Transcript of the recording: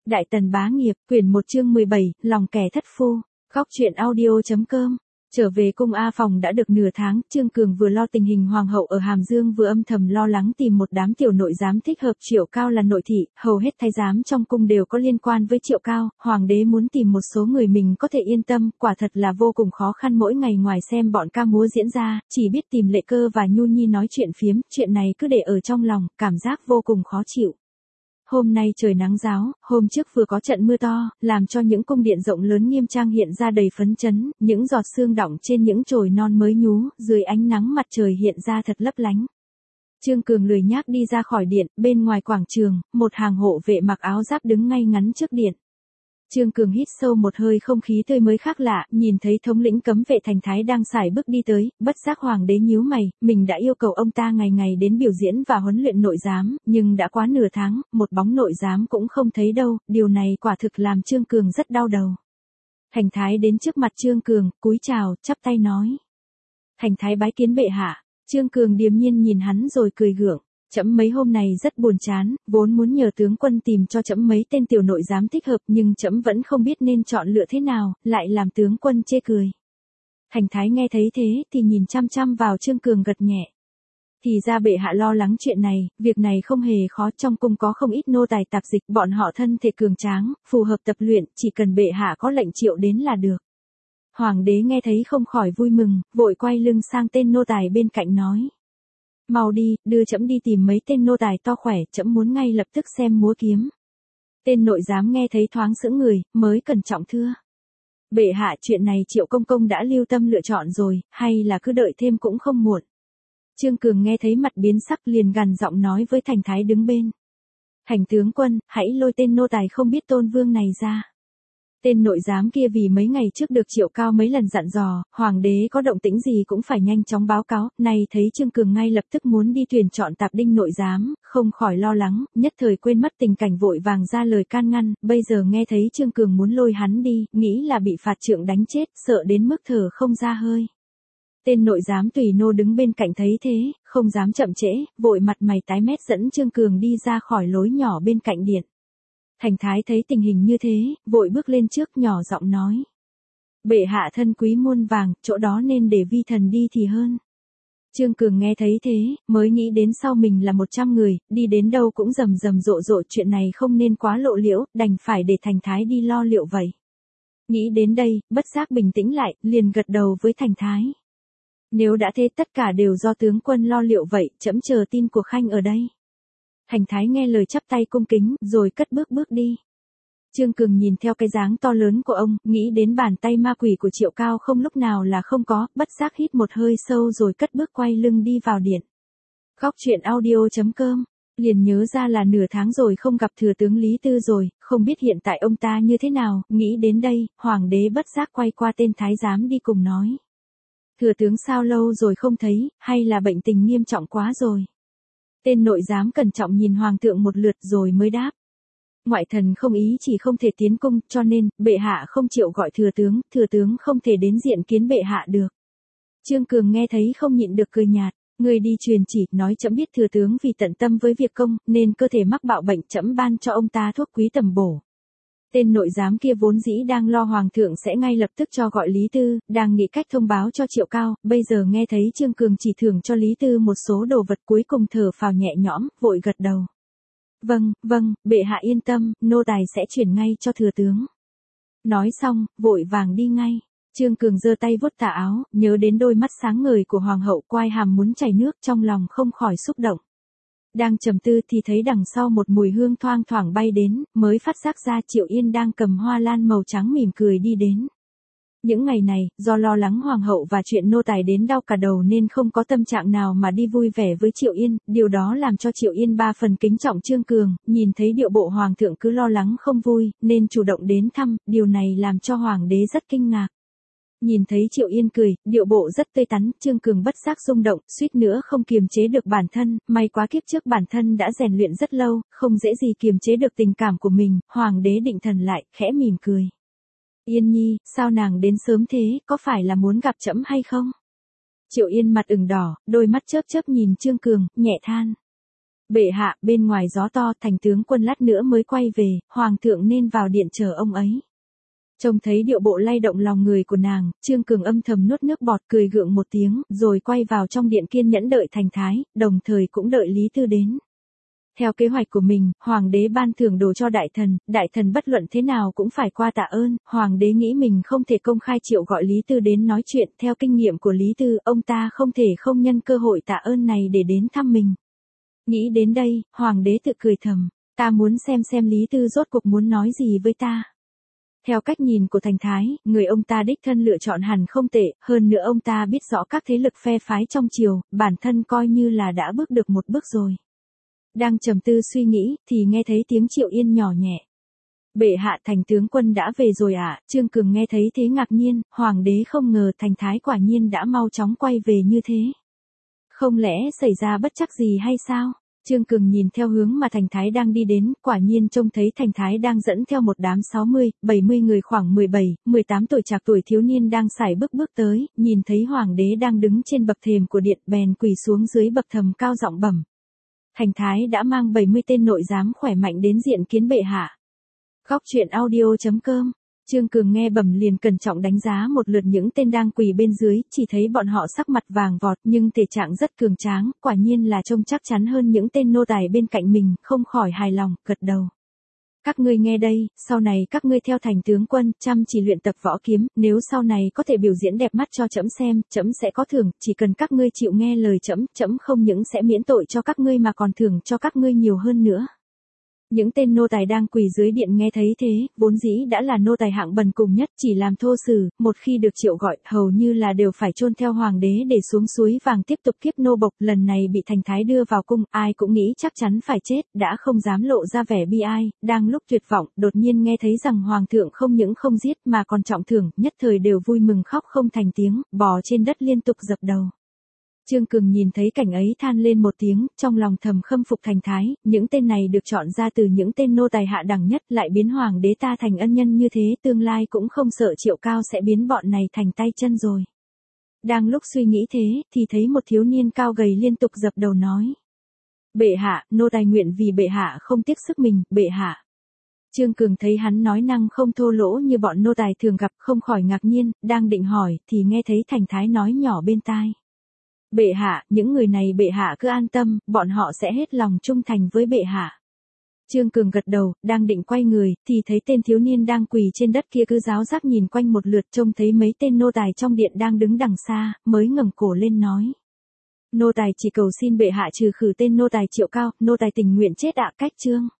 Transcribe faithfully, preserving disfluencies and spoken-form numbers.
Đại Tần Bá Nghiệp, quyển một chương mười bảy, lòng kẻ thất phu. Góc truyện audio.com. Trở về cung A Phòng đã được nửa tháng, Trương Cường vừa lo tình hình hoàng hậu ở Hàm Dương vừa âm thầm lo lắng tìm một đám tiểu nội giám thích hợp. Triệu Cao là nội thị, hầu hết thái giám trong cung đều có liên quan với Triệu Cao, hoàng đế muốn tìm một số người mình có thể yên tâm, quả thật là vô cùng khó khăn. Mỗi ngày ngoài xem bọn ca múa diễn ra, chỉ biết tìm Lệ Cơ và Nhu Nhi nói chuyện phiếm, chuyện này cứ để ở trong lòng, cảm giác vô cùng khó chịu. Hôm nay trời nắng ráo, hôm trước vừa có trận mưa to, làm cho những cung điện rộng lớn nghiêm trang hiện ra đầy phấn chấn, những giọt sương đọng trên những chồi non mới nhú, dưới ánh nắng mặt trời hiện ra thật lấp lánh. Trương Cường lười nhác đi ra khỏi điện, bên ngoài quảng trường, một hàng hộ vệ mặc áo giáp đứng ngay ngắn trước điện. Trương Cường hít sâu một hơi không khí tươi mới khác lạ, nhìn thấy thống lĩnh cấm vệ Thành Thái đang sải bước đi tới, bất giác hoàng đế nhíu mày, mình đã yêu cầu ông ta ngày ngày đến biểu diễn và huấn luyện nội giám, nhưng đã quá nửa tháng, một bóng nội giám cũng không thấy đâu, điều này quả thực làm Trương Cường rất đau đầu. Thành Thái đến trước mặt Trương Cường, cúi chào, chắp tay nói. Thành Thái bái kiến bệ hạ. Trương Cường điềm nhiên nhìn hắn rồi cười gượng. Trẫm mấy hôm này rất buồn chán, vốn muốn nhờ tướng quân tìm cho trẫm mấy tên tiểu nội giám thích hợp nhưng trẫm vẫn không biết nên chọn lựa thế nào, lại làm tướng quân chê cười. Thành Thái nghe thấy thế thì nhìn chăm chăm vào Trương Cường gật nhẹ. Thì ra bệ hạ lo lắng chuyện này, việc này không hề khó, trong cung có không ít nô tài tạp dịch, bọn họ thân thể cường tráng, phù hợp tập luyện, chỉ cần bệ hạ có lệnh triệu đến là được. Hoàng đế nghe thấy không khỏi vui mừng, vội quay lưng sang tên nô tài bên cạnh nói. Mau đi, đưa trẫm đi tìm mấy tên nô tài to khỏe, trẫm muốn ngay lập tức xem múa kiếm. Tên nội giám nghe thấy thoáng sững người, mới cẩn trọng thưa. Bệ hạ, chuyện này Triệu công công đã lưu tâm lựa chọn rồi, hay là cứ đợi thêm cũng không muộn. Trương Cường nghe thấy mặt biến sắc liền gằn giọng nói với Thành Thái đứng bên. Thành tướng quân, hãy lôi tên nô tài không biết tôn vương này ra. Tên nội giám kia vì mấy ngày trước được Triệu Cao mấy lần dặn dò, hoàng đế có động tĩnh gì cũng phải nhanh chóng báo cáo, nay thấy Trương Cường ngay lập tức muốn đi tuyển chọn tạp đinh nội giám, không khỏi lo lắng, nhất thời quên mất tình cảnh vội vàng ra lời can ngăn, bây giờ nghe thấy Trương Cường muốn lôi hắn đi, nghĩ là bị phạt trượng đánh chết, sợ đến mức thở không ra hơi. Tên nội giám Tùy Nô đứng bên cạnh thấy thế, không dám chậm trễ, vội mặt mày tái mét dẫn Trương Cường đi ra khỏi lối nhỏ bên cạnh điện. Thành Thái thấy tình hình như thế, vội bước lên trước nhỏ giọng nói. Bệ hạ thân quý muôn vàng, chỗ đó nên để vi thần đi thì hơn. Trương Cường nghe thấy thế, mới nghĩ đến sau mình là một trăm người, đi đến đâu cũng rầm rầm rộ rộ, chuyện này không nên quá lộ liễu, đành phải để Thành Thái đi lo liệu vậy. Nghĩ đến đây, bất giác bình tĩnh lại, liền gật đầu với Thành Thái. Nếu đã thế tất cả đều do tướng quân lo liệu vậy, trẫm chờ tin của khanh ở đây. Thành Thái nghe lời chắp tay cung kính, rồi cất bước bước đi. Trương Cường nhìn theo cái dáng to lớn của ông, nghĩ đến bàn tay ma quỷ của Triệu Cao không lúc nào là không có, bất giác hít một hơi sâu rồi cất bước quay lưng đi vào điện. Góc truyện audio.com, liền nhớ ra là nửa tháng rồi không gặp thừa tướng Lý Tư rồi, không biết hiện tại ông ta như thế nào, nghĩ đến đây, hoàng đế bất giác quay qua tên thái giám đi cùng nói. Thừa tướng sao lâu rồi không thấy, hay là bệnh tình nghiêm trọng quá rồi? Tên nội giám cẩn trọng nhìn hoàng thượng một lượt rồi mới đáp. Ngoại thần không ý chỉ không thể tiến cung, cho nên, bệ hạ không chịu gọi thừa tướng, thừa tướng không thể đến diện kiến bệ hạ được. Trương Cường nghe thấy không nhịn được cười nhạt, người đi truyền chỉ, nói trẫm biết thừa tướng vì tận tâm với việc công, nên cơ thể mắc bạo bệnh, trẫm ban cho ông ta thuốc quý tầm bổ. Tên nội giám kia vốn dĩ đang lo hoàng thượng sẽ ngay lập tức cho gọi Lý Tư, đang nghĩ cách thông báo cho Triệu Cao, bây giờ nghe thấy Trương Cường chỉ thưởng cho Lý Tư một số đồ vật cuối cùng thở phào nhẹ nhõm, vội gật đầu. Vâng, vâng, bệ hạ yên tâm, nô tài sẽ chuyển ngay cho thừa tướng. Nói xong, vội vàng đi ngay. Trương Cường giơ tay vuốt tà áo, nhớ đến đôi mắt sáng ngời của hoàng hậu, quai hàm muốn chảy nước, trong lòng không khỏi xúc động. Đang trầm tư thì thấy đằng sau một mùi hương thoang thoảng bay đến, mới phát giác ra Triệu Yên đang cầm hoa lan màu trắng mỉm cười đi đến. Những ngày này, do lo lắng hoàng hậu và chuyện nô tài đến đau cả đầu nên không có tâm trạng nào mà đi vui vẻ với Triệu Yên, điều đó làm cho Triệu Yên ba phần kính trọng Trương Cường, nhìn thấy điệu bộ hoàng thượng cứ lo lắng không vui, nên chủ động đến thăm, điều này làm cho hoàng đế rất kinh ngạc. Nhìn thấy Triệu Yên cười, điệu bộ rất tươi tắn, Trương Cường bất giác rung động, suýt nữa không kiềm chế được bản thân, may quá kiếp trước bản thân đã rèn luyện rất lâu, không dễ gì kiềm chế được tình cảm của mình, hoàng đế định thần lại, khẽ mỉm cười. Yên Nhi, sao nàng đến sớm thế, có phải là muốn gặp trẫm hay không? Triệu Yên mặt ửng đỏ, đôi mắt chớp chớp nhìn Trương Cường, nhẹ than. Bệ hạ, bên ngoài gió to, thành tướng quân lát nữa mới quay về, hoàng thượng nên vào điện chờ ông ấy. Trông thấy điệu bộ lay động lòng người của nàng, Trương Cường âm thầm nuốt nước bọt cười gượng một tiếng, rồi quay vào trong điện kiên nhẫn đợi thành thái, đồng thời cũng đợi Lý Tư đến. Theo kế hoạch của mình, hoàng đế ban thưởng đồ cho đại thần, đại thần bất luận thế nào cũng phải qua tạ ơn, hoàng đế nghĩ mình không thể công khai triệu gọi Lý Tư đến nói chuyện, theo kinh nghiệm của Lý Tư, ông ta không thể không nhân cơ hội tạ ơn này để đến thăm mình. Nghĩ đến đây, hoàng đế tự cười thầm, ta muốn xem xem Lý Tư rốt cuộc muốn nói gì với ta. Theo cách nhìn của thành thái, người ông ta đích thân lựa chọn hẳn không tệ, hơn nữa ông ta biết rõ các thế lực phe phái trong triều, bản thân coi như là đã bước được một bước rồi. Đang trầm tư suy nghĩ, thì nghe thấy tiếng Triệu Yên nhỏ nhẹ. Bệ hạ, thành tướng quân đã về rồi ạ, à? Trương Cường nghe thấy thế ngạc nhiên, hoàng đế không ngờ thành thái quả nhiên đã mau chóng quay về như thế. Không lẽ xảy ra bất trắc gì hay sao? Trương Cường nhìn theo hướng mà thành thái đang đi đến, quả nhiên trông thấy thành thái đang dẫn theo một đám sáu mươi, bảy mươi người khoảng mười bảy, mười tám tuổi trạc tuổi thiếu niên đang sải bước bước tới, nhìn thấy hoàng đế đang đứng trên bậc thềm của điện bèn quỳ xuống dưới bậc thềm cao giọng bẩm. Thành thái đã mang bảy mươi tên nội giám khỏe mạnh đến diện kiến bệ hạ. Góc truyện audio chấm com. Trương Cường nghe bẩm liền cẩn trọng đánh giá một lượt những tên đang quỳ bên dưới, chỉ thấy bọn họ sắc mặt vàng vọt nhưng thể trạng rất cường tráng, quả nhiên là trông chắc chắn hơn những tên nô tài bên cạnh mình, không khỏi hài lòng, gật đầu. Các ngươi nghe đây, sau này các ngươi theo thành tướng quân, chăm chỉ luyện tập võ kiếm, nếu sau này có thể biểu diễn đẹp mắt cho trẫm xem, trẫm sẽ có thưởng, chỉ cần các ngươi chịu nghe lời trẫm, trẫm không những sẽ miễn tội cho các ngươi mà còn thưởng cho các ngươi nhiều hơn nữa. Những tên nô tài đang quỳ dưới điện nghe thấy thế, vốn dĩ đã là nô tài hạng bần cùng nhất, chỉ làm thô sử, một khi được triệu gọi, hầu như là đều phải chôn theo hoàng đế để xuống suối vàng tiếp tục kiếp nô bộc, lần này bị thành thái đưa vào cung, ai cũng nghĩ chắc chắn phải chết, đã không dám lộ ra vẻ bi ai, đang lúc tuyệt vọng, đột nhiên nghe thấy rằng hoàng thượng không những không giết mà còn trọng thưởng, nhất thời đều vui mừng khóc không thành tiếng, bò trên đất liên tục dập đầu. Trương Cường nhìn thấy cảnh ấy than lên một tiếng, trong lòng thầm khâm phục thành thái, những tên này được chọn ra từ những tên nô tài hạ đẳng nhất lại biến hoàng đế ta thành ân nhân như thế, tương lai cũng không sợ Triệu Cao sẽ biến bọn này thành tay chân rồi. Đang lúc suy nghĩ thế, thì thấy một thiếu niên cao gầy liên tục dập đầu nói. Bệ hạ, nô tài nguyện vì bệ hạ không tiếc sức mình, bệ hạ. Trương Cường thấy hắn nói năng không thô lỗ như bọn nô tài thường gặp, không khỏi ngạc nhiên, đang định hỏi, thì nghe thấy thành thái nói nhỏ bên tai. Bệ hạ, những người này bệ hạ cứ an tâm, bọn họ sẽ hết lòng trung thành với bệ hạ. Trương Cường gật đầu, đang định quay người, thì thấy tên thiếu niên đang quỳ trên đất kia cứ ráo rác nhìn quanh một lượt, trông thấy mấy tên nô tài trong điện đang đứng đằng xa, mới ngẩng cổ lên nói. Nô tài chỉ cầu xin bệ hạ trừ khử tên nô tài Triệu Cao, nô tài tình nguyện chết ạ. Cách chương.